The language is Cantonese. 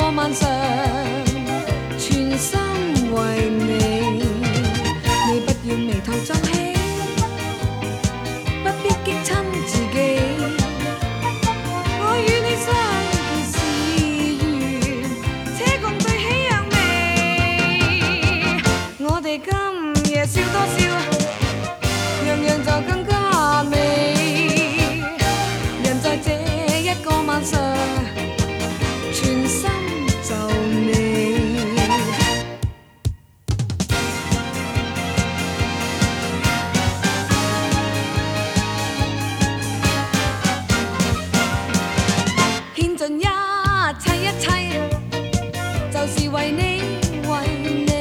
晚上，全心为你。你不要眉头皱起，不必激亲自己。我与你相見是緣，且共對喜陽眉。我哋今夜笑多笑，樣樣就更加美。人在這一個晚上，全心就你。獻盡一切，就是為你，為你。